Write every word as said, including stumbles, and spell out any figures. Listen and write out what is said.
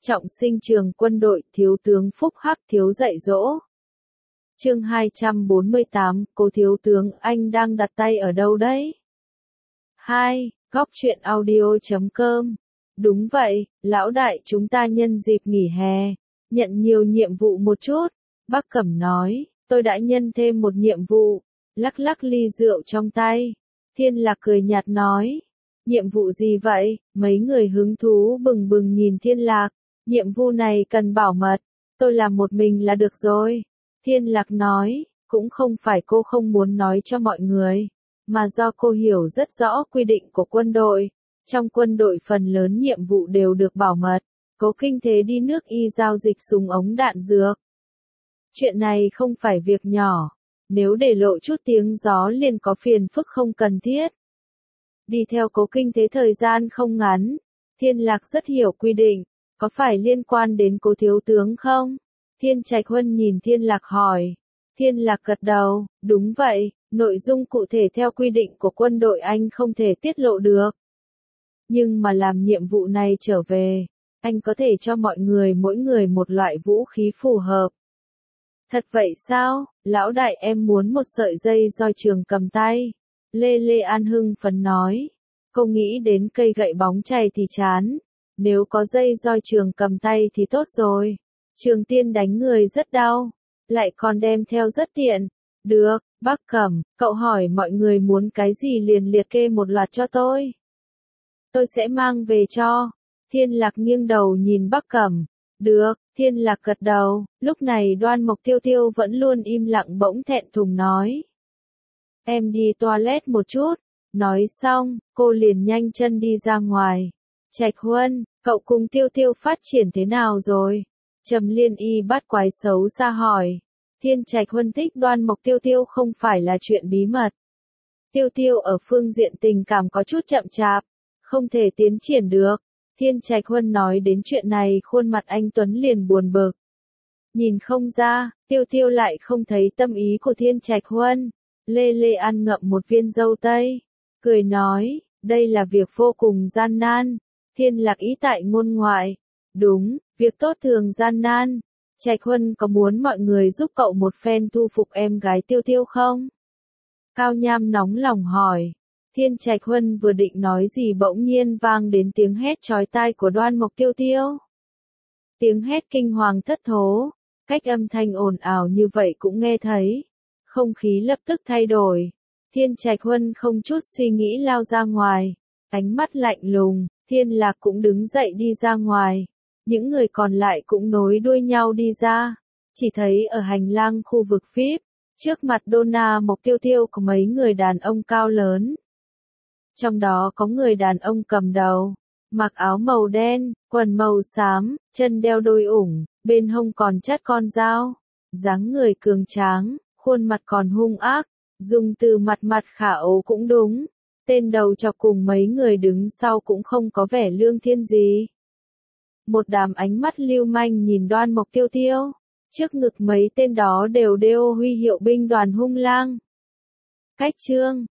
Trọng sinh trường quân đội, thiếu tướng Phúc Hắc thiếu dạy dỗ. Chương hai trăm bốn mươi tám, cô thiếu tướng, anh đang đặt tay ở đâu đấy? hai. Góc truyện audio chấm com. Đúng vậy, lão đại, chúng ta nhân dịp nghỉ hè, nhận nhiều nhiệm vụ một chút. Bác Cẩm nói, tôi đã nhân thêm một nhiệm vụ, lắc lắc ly rượu trong tay. Thiên Lạc cười nhạt nói, nhiệm vụ gì vậy? Mấy người hứng thú bừng bừng nhìn Thiên Lạc. Nhiệm vụ này cần bảo mật, tôi làm một mình là được rồi. Thiên Lạc nói, cũng không phải cô không muốn nói cho mọi người, mà do cô hiểu rất rõ quy định của quân đội. Trong quân đội phần lớn nhiệm vụ đều được bảo mật, Cố Kinh Thế đi nước Y giao dịch súng ống đạn dược. Chuyện này không phải việc nhỏ, nếu để lộ chút tiếng gió liền có phiền phức không cần thiết. Đi theo Cố Kinh Thế thời gian không ngắn, Thiên Lạc rất hiểu quy định. Có phải liên quan đến Cố thiếu tướng không? Thiên Trạch Huân nhìn Thiên Lạc hỏi. Thiên Lạc gật đầu, đúng vậy, nội dung cụ thể theo quy định của quân đội anh không thể tiết lộ được. Nhưng mà làm nhiệm vụ này trở về, anh có thể cho mọi người mỗi người một loại vũ khí phù hợp. Thật vậy sao? Lão đại, em muốn một sợi dây roi trường cầm tay. Lê Lê An hưng phấn nói. Cô nghĩ đến cây gậy bóng chày thì chán. Nếu có dây roi trường cầm tay thì tốt rồi. Trường tiên đánh người rất đau, lại còn đem theo rất tiện. Được, bác Cẩm, cậu hỏi mọi người muốn cái gì liền liệt kê một loạt cho tôi. Tôi sẽ mang về cho. Thiên Lạc nghiêng đầu nhìn bác Cẩm. Được, Thiên Lạc gật đầu. Lúc này Đoan Mộc Tiêu Tiêu vẫn luôn im lặng bỗng thẹn thùng nói. Em đi toilet một chút. Nói xong, cô liền nhanh chân đi ra ngoài. Trạch Huân, cậu cùng Tiêu Tiêu phát triển thế nào rồi? Trầm Liên Y bắt quái xấu xa hỏi. Thiên Trạch Huân thích Đoan Mộc Tiêu Tiêu không phải là chuyện bí mật. Tiêu Tiêu ở phương diện tình cảm có chút chậm chạp, không thể tiến triển được. Thiên Trạch Huân nói đến chuyện này khuôn mặt anh Tuấn liền buồn bực. Nhìn không ra, Tiêu Tiêu lại không thấy tâm ý của Thiên Trạch Huân. Lê Lê ăn ngậm một viên dâu tây, cười nói, đây là việc vô cùng gian nan. Thiên Lạc ý tại ngôn ngoại. Đúng, việc tốt thường gian nan. Trạch Huân có muốn mọi người giúp cậu một phen thu phục em gái Tiêu Tiêu không? Cao Nham nóng lòng hỏi. Thiên Trạch Huân vừa định nói gì bỗng nhiên vang đến tiếng hét chói tai của Đoan Mộc Tiêu Tiêu. Tiếng hét kinh hoàng thất thố, cách âm thanh ồn ào như vậy cũng nghe thấy. Không khí lập tức thay đổi. Thiên Trạch Huân không chút suy nghĩ lao ra ngoài, ánh mắt lạnh lùng. Thiên Lạc cũng đứng dậy đi ra ngoài. Những người còn lại cũng nối đuôi nhau đi ra. Chỉ thấy ở hành lang khu vực vi ai pi, trước mặt Donna Mộc Tiêu Tiêu có mấy người đàn ông cao lớn. Trong đó có người đàn ông cầm đầu, mặc áo màu đen, quần màu xám, chân đeo đôi ủng, bên hông còn chắt con dao. Dáng người cường tráng, khuôn mặt còn hung ác, dùng từ mặt mặt khả ố cũng đúng. Tên đầu chọc cùng mấy người đứng sau cũng không có vẻ lương thiên gì. Một đám ánh mắt lưu manh nhìn Đoan Mộc Tiêu Tiêu. Trước ngực mấy tên đó đều đeo huy hiệu binh đoàn hung lang. Cách chương